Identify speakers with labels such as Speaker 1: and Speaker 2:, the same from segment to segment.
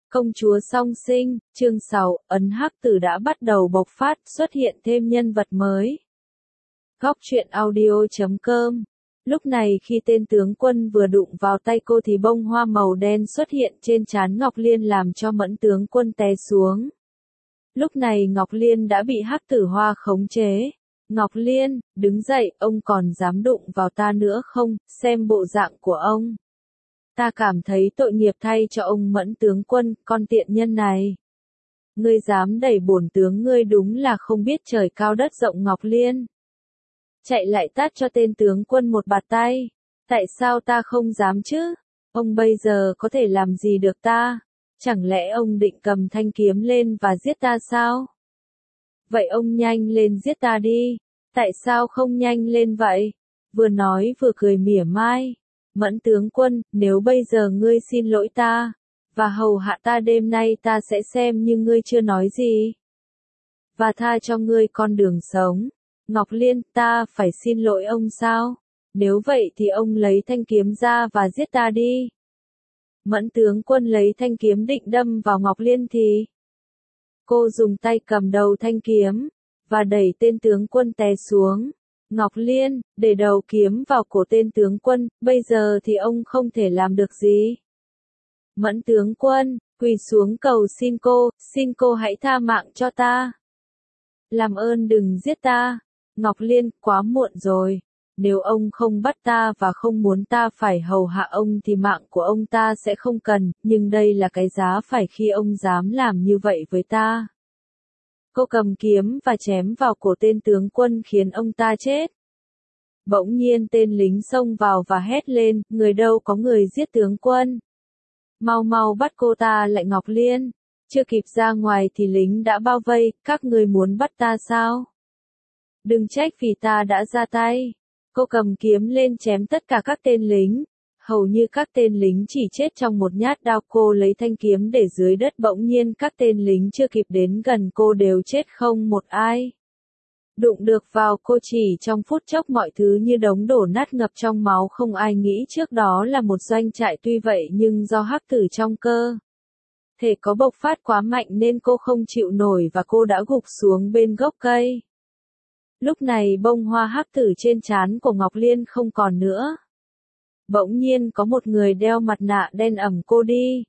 Speaker 1: Công chúa song sinh, chương 6, ấn hắc tử đã bắt đầu bộc phát, xuất hiện thêm nhân vật mới. Góc truyện audio.com. Lúc này khi tên tướng quân vừa đụng vào tay cô thì bông hoa màu đen xuất hiện trên trán Ngọc Liên làm cho Mẫn tướng quân té xuống. Lúc này Ngọc Liên đã bị hắc tử hoa khống chế. Ngọc Liên, đứng dậy, ông còn dám đụng vào ta nữa không, xem bộ dạng của ông. Ta cảm thấy tội nghiệp thay cho ông Mẫn tướng quân, con tiện nhân này. Ngươi dám đẩy bổn tướng ngươi đúng là không biết trời cao đất rộng. Ngọc Liên chạy lại tát cho tên tướng quân một bạt tay. Tại sao ta không dám chứ? Ông bây giờ có thể làm gì được ta? Chẳng lẽ ông định cầm thanh kiếm lên và giết ta sao? Vậy ông nhanh lên giết ta đi. Tại sao không nhanh lên vậy? Vừa nói vừa cười mỉa mai. Mẫn tướng quân, nếu bây giờ ngươi xin lỗi ta, và hầu hạ ta đêm nay ta sẽ xem như ngươi chưa nói gì. Và tha cho ngươi con đường sống. Ngọc Liên, ta phải xin lỗi ông sao? Nếu vậy thì ông lấy thanh kiếm ra và giết ta đi. Mẫn tướng quân lấy thanh kiếm định đâm vào Ngọc Liên thì cô dùng tay cầm đầu thanh kiếm, và đẩy tên tướng quân té xuống. Ngọc Liên, để đầu kiếm vào cổ tên tướng quân, bây giờ thì ông không thể làm được gì. Mẫn tướng quân, quỳ xuống cầu xin cô hãy tha mạng cho ta. Làm ơn đừng giết ta. Ngọc Liên, quá muộn rồi. Nếu ông không bắt ta và không muốn ta phải hầu hạ ông thì mạng của ông ta sẽ không cần, nhưng đây là cái giá phải khi ông dám làm như vậy với ta. Cô cầm kiếm và chém vào cổ tên tướng quân khiến ông ta chết. Bỗng nhiên tên lính xông vào và hét lên, người đâu có người giết tướng quân. Mau mau bắt cô ta lại. Ngọc Liên chưa kịp ra ngoài thì lính đã bao vây, các ngươi muốn bắt ta sao? Đừng trách vì ta đã ra tay. Cô cầm kiếm lên chém tất cả các tên lính. Hầu như các tên lính chỉ chết trong một nhát đao. Cô lấy thanh kiếm để dưới đất, bỗng nhiên các tên lính chưa kịp đến gần cô đều chết không một ai đụng được vào cô. Chỉ trong phút chốc mọi thứ như đống đổ nát ngập trong máu. Không ai nghĩ trước đó là một doanh trại, tuy vậy nhưng do hắc tử trong cơ thể có bộc phát quá mạnh nên cô không chịu nổi và cô đã gục xuống bên gốc cây. Lúc này bông hoa hắc tử trên trán của Ngọc Liên không còn nữa. Bỗng nhiên có một người đeo mặt nạ đen ẩm cô đi.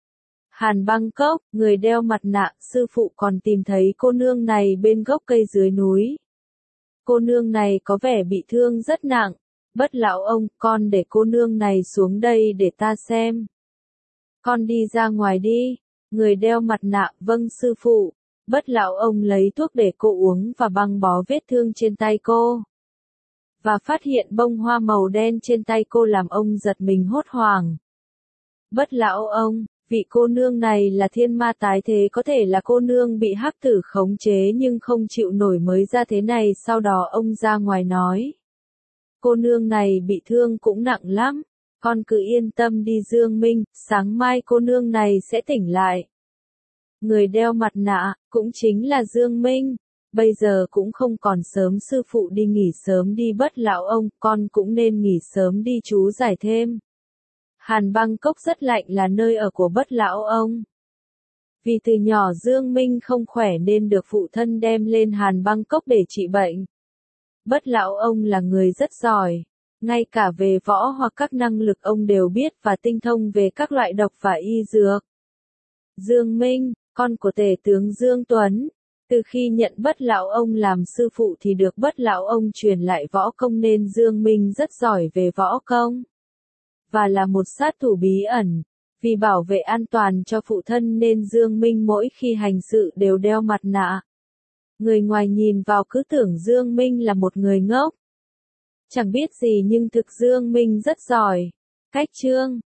Speaker 1: Hàn Băng Cốc, người đeo mặt nạ, sư phụ còn tìm thấy cô nương này bên gốc cây dưới núi. Cô nương này có vẻ bị thương rất nặng. Bất lão ông, con để cô nương này xuống đây để ta xem. Con đi ra ngoài đi. Người đeo mặt nạ, vâng sư phụ. Bất lão ông lấy thuốc để cô uống và băng bó vết thương trên tay cô. Và phát hiện bông hoa màu đen trên tay cô làm ông giật mình hốt hoảng. Bất lão ông, vị cô nương này là thiên ma tái thế, có thể là cô nương bị hắc tử khống chế nhưng không chịu nổi mới ra thế này. Sau đó ông ra ngoài nói. Cô nương này bị thương cũng nặng lắm. Con cứ yên tâm đi Dương Minh, sáng mai cô nương này sẽ tỉnh lại. Người đeo mặt nạ, cũng chính là Dương Minh. Bây giờ cũng không còn sớm, sư phụ đi nghỉ sớm đi. Bất lão ông, con cũng nên nghỉ sớm đi, chú giải thêm. Hàn Băng Cốc rất lạnh là nơi ở của bất lão ông. Vì từ nhỏ Dương Minh không khỏe nên được phụ thân đem lên Hàn Băng Cốc để trị bệnh. Bất lão ông là người rất giỏi. Ngay cả về võ hoặc các năng lực ông đều biết và tinh thông về các loại độc và y dược. Dương Minh, con của tể tướng Dương Tuấn. Từ khi nhận bất lão ông làm sư phụ thì được bất lão ông truyền lại võ công nên Dương Minh rất giỏi về võ công. Và là một sát thủ bí ẩn. Vì bảo vệ an toàn cho phụ thân nên Dương Minh mỗi khi hành sự đều đeo mặt nạ. Người ngoài nhìn vào cứ tưởng Dương Minh là một người ngốc. Chẳng biết gì nhưng thực Dương Minh rất giỏi. Cách chương